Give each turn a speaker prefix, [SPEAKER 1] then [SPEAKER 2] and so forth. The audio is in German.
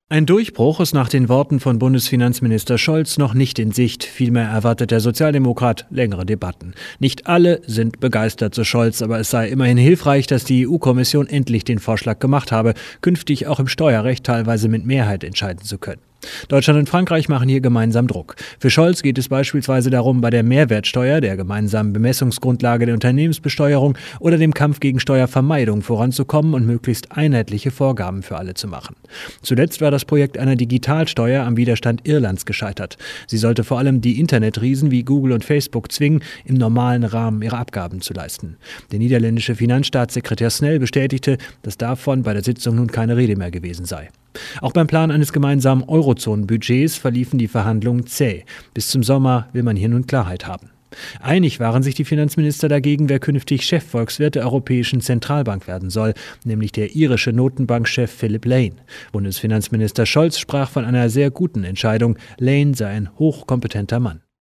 [SPEAKER 1] Ein Durchbruch ist nach den Worten von Bundesfinanzminister Scholz noch nicht in Sicht. Vielmehr erwartet der Sozialdemokrat längere Debatten. Nicht alle sind begeistert, so Scholz, aber es sei immerhin hilfreich, dass die EU-Kommission endlich den Vorschlag gemacht habe, künftig auch im Steuerrecht teilweise mit Mehrheit entscheiden zu können. Deutschland und Frankreich machen hier gemeinsam Druck. Für Scholz geht es beispielsweise darum, bei der Mehrwertsteuer, der gemeinsamen Bemessungsgrundlage der Unternehmensbesteuerung oder dem Kampf gegen Steuervermeidung voranzukommen und möglichst einheitliche Vorgaben für alle zu machen. Zuletzt war das Projekt einer Digitalsteuer am Widerstand Irlands gescheitert. Sie sollte vor allem die Internetriesen wie Google und Facebook zwingen, im normalen Rahmen ihre Abgaben zu leisten. Der niederländische Finanzstaatssekretär Snell bestätigte, dass davon bei der Sitzung nun keine Rede mehr gewesen sei. Auch beim Plan eines gemeinsamen Eurozonenbudgets verliefen die Verhandlungen zäh. Bis zum Sommer will man hier nun Klarheit haben. Einig waren sich die Finanzminister dagegen, wer künftig Chefvolkswirt der Europäischen Zentralbank werden soll, nämlich der irische Notenbankchef Philip Lane. Bundesfinanzminister Scholz sprach von einer sehr guten Entscheidung. Lane sei ein hochkompetenter Mann.